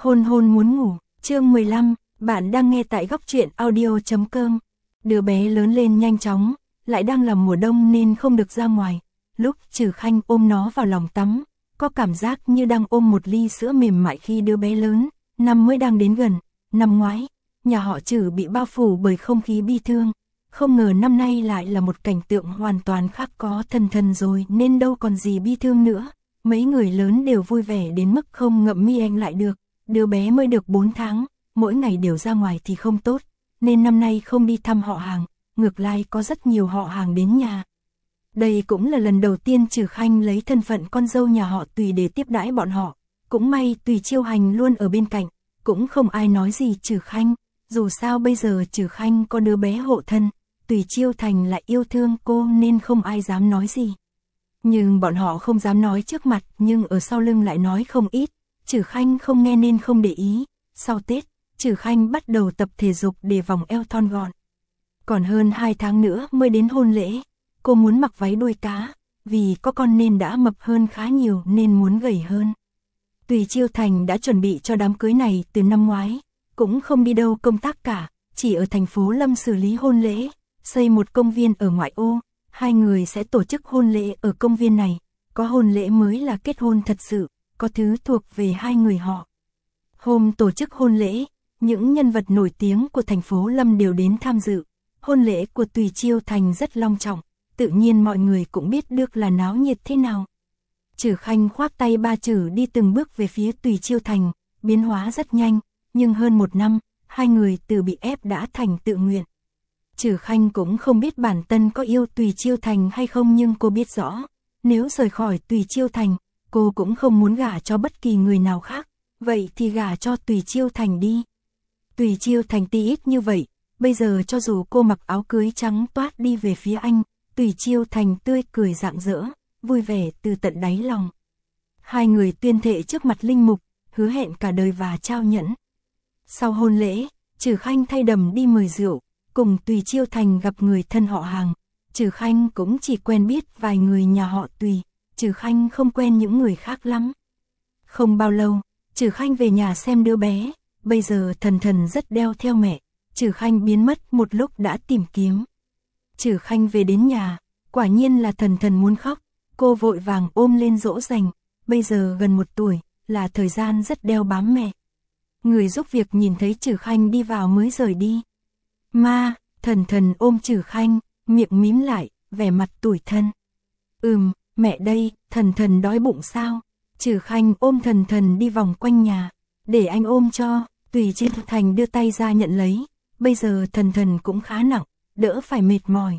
Hôn hôn muốn ngủ, chương 15, bạn đang nghe tại góc truyện audio.com. Đứa bé lớn lên nhanh chóng, lại đang là mùa đông nên không được ra ngoài. Lúc Trử Khanh ôm nó vào lòng tắm, có cảm giác như đang ôm một ly sữa mềm mại khi đứa bé lớn, năm mới đang đến gần. Năm ngoái, nhà họ Trử bị bao phủ bởi không khí bi thương. Không ngờ năm nay lại là một cảnh tượng hoàn toàn khác, có Thần Thần rồi nên đâu còn gì bi thương nữa. Mấy người lớn đều vui vẻ đến mức không ngậm mi anh lại được. Đứa bé mới được 4 tháng, mỗi ngày đều ra ngoài thì không tốt, nên năm nay không đi thăm họ hàng, ngược lại có rất nhiều họ hàng đến nhà. Đây cũng là lần đầu tiên Trử Khanh lấy thân phận con dâu nhà họ Tùy để tiếp đãi bọn họ. Cũng may Tùy Chiêu Hành luôn ở bên cạnh, cũng không ai nói gì Trử Khanh. Dù sao bây giờ Trử Khanh có đứa bé hộ thân, Tùy Chiêu Thành lại yêu thương cô nên không ai dám nói gì. Nhưng bọn họ không dám nói trước mặt, nhưng ở sau lưng lại nói không ít. Trử Khanh không nghe nên không để ý. Sau Tết, Trử Khanh bắt đầu tập thể dục để vòng eo thon gọn. Còn hơn 2 tháng nữa mới đến hôn lễ. Cô muốn mặc váy đuôi cá, vì có con nên đã mập hơn khá nhiều nên muốn gầy hơn. Tùy Chiêu Thành đã chuẩn bị cho đám cưới này từ năm ngoái, cũng không đi đâu công tác cả, chỉ ở thành phố Lâm xử lý hôn lễ, xây một công viên ở ngoại ô. Hai người sẽ tổ chức hôn lễ ở công viên này, có hôn lễ mới là kết hôn thật sự, có thứ thuộc về hai người họ. Hôm tổ chức hôn lễ, những nhân vật nổi tiếng của thành phố Lâm đều đến tham dự. Hôn lễ của Tùy Chiêu Thành rất long trọng, tự nhiên mọi người cũng biết được là náo nhiệt thế nào. Trử Khanh khoác tay ba Trử đi từng bước về phía Tùy Chiêu Thành, biến hóa rất nhanh, nhưng hơn 1 năm, hai người từ bị ép đã thành tự nguyện. Trử Khanh cũng không biết bản thân có yêu Tùy Chiêu Thành hay không, nhưng cô biết rõ, nếu rời khỏi Tùy Chiêu Thành, cô cũng không muốn gả cho bất kỳ người nào khác, vậy thì gả cho Tùy Chiêu Thành đi. Tùy Chiêu Thành tí ít như vậy, bây giờ cho dù cô mặc áo cưới trắng toát đi về phía anh, Tùy Chiêu Thành tươi cười rạng rỡ, vui vẻ từ tận đáy lòng. Hai người tuyên thệ trước mặt linh mục, hứa hẹn cả đời và trao nhẫn. Sau hôn lễ, Trử Khanh thay đầm đi mời rượu, cùng Tùy Chiêu Thành gặp người thân họ hàng. Trử Khanh cũng chỉ quen biết vài người nhà họ Tùy, Trử Khanh không quen những người khác lắm. Không bao lâu, Trử Khanh về nhà xem đứa bé, bây giờ Thần Thần rất đeo theo mẹ. Trử Khanh biến mất một lúc đã tìm kiếm. Trử Khanh về đến nhà, quả nhiên là Thần Thần muốn khóc, cô vội vàng ôm lên dỗ dành, bây giờ gần 1 tuổi, là thời gian rất đeo bám mẹ. Người giúp việc nhìn thấy Trử Khanh đi vào mới rời đi. Ma, Thần Thần ôm Trử Khanh, miệng mím lại, vẻ mặt tủi thân. Mẹ đây, Thần Thần đói bụng sao? Trử Khanh ôm Thần Thần đi vòng quanh nhà, để anh ôm cho. Tùy Chiêu Thành đưa tay ra nhận lấy, bây giờ Thần Thần cũng khá nặng, đỡ phải mệt mỏi.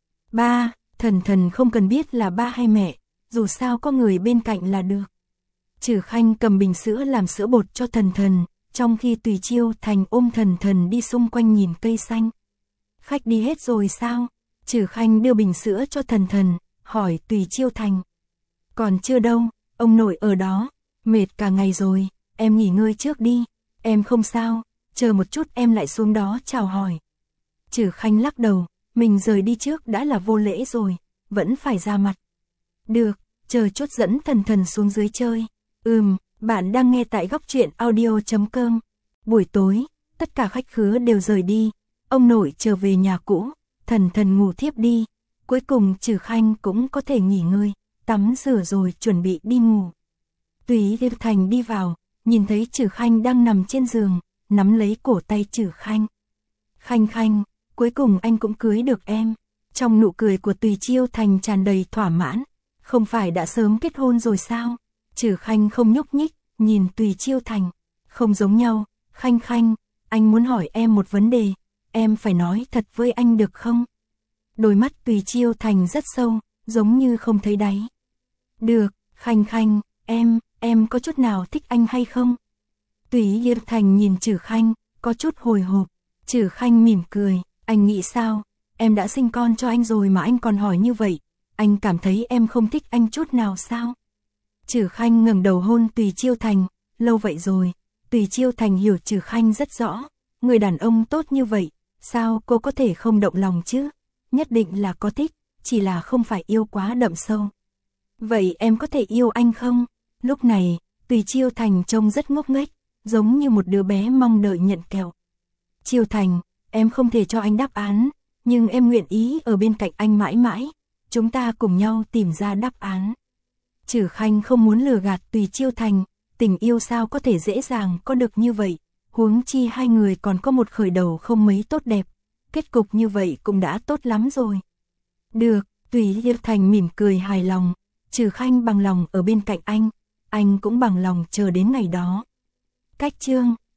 Ba, Thần Thần không cần biết là ba hay mẹ, dù sao có người bên cạnh là được. Trử Khanh cầm bình sữa làm sữa bột cho Thần Thần, trong khi Tùy Chiêu Thành ôm Thần Thần đi xung quanh nhìn cây xanh. Khách đi hết rồi sao? Trử Khanh đưa bình sữa cho Thần Thần, hỏi Tùy Chiêu Thành. Còn chưa đâu, ông nội ở đó, mệt cả ngày rồi, em nghỉ ngơi trước đi. Em không sao, chờ một chút em lại xuống đó chào hỏi. Trử Khanh lắc đầu, mình rời đi trước đã là vô lễ rồi, vẫn phải ra mặt. Được, chờ chút dẫn Thần Thần xuống dưới chơi. Bạn đang nghe tại góc truyện audio.com. Buổi tối, tất cả khách khứa đều rời đi, ông nội trở về nhà cũ, Thần Thần ngủ thiếp đi. Cuối cùng Trử Khanh cũng có thể nghỉ ngơi, tắm rửa rồi chuẩn bị đi ngủ. Tùy Chiêu Thành đi vào, nhìn thấy Trử Khanh đang nằm trên giường, nắm lấy cổ tay Trử Khanh. Khanh Khanh, cuối cùng anh cũng cưới được em. Trong nụ cười của Tùy Chiêu Thành tràn đầy thỏa mãn, không phải đã sớm kết hôn rồi sao? Trử Khanh không nhúc nhích, nhìn Tùy Chiêu Thành. Không giống nhau, Khanh Khanh, anh muốn hỏi em một vấn đề, em phải nói thật với anh được không? Đôi mắt Tùy Chiêu Thành rất sâu, giống như không thấy đáy. Được, Khanh Khanh, em có chút nào thích anh hay không? Tùy Chiêu Thành nhìn Trử Khanh, có chút hồi hộp. Trử Khanh mỉm cười, anh nghĩ sao? Em đã sinh con cho anh rồi mà anh còn hỏi như vậy, anh cảm thấy em không thích anh chút nào sao? Trử Khanh ngẩng đầu hôn Tùy Chiêu Thành, lâu vậy rồi. Tùy Chiêu Thành hiểu Trử Khanh rất rõ, người đàn ông tốt như vậy, sao cô có thể không động lòng chứ? Nhất định là có thích, chỉ là không phải yêu quá đậm sâu. Vậy em có thể yêu anh không? Lúc này, Tùy Chiêu Thành trông rất ngốc nghếch, giống như một đứa bé mong đợi nhận kẹo. Chiêu Thành, em không thể cho anh đáp án, nhưng em nguyện ý ở bên cạnh anh mãi mãi, chúng ta cùng nhau tìm ra đáp án. Trử Khanh không muốn lừa gạt Tùy Chiêu Thành, tình yêu sao có thể dễ dàng có được như vậy, huống chi hai người còn có một khởi đầu không mấy tốt đẹp, kết cục như vậy cũng đã tốt lắm rồi. Được, Tùy Chiêu Thành mỉm cười hài lòng, Trử Khanh bằng lòng ở bên cạnh anh cũng bằng lòng chờ đến ngày đó. Cách chương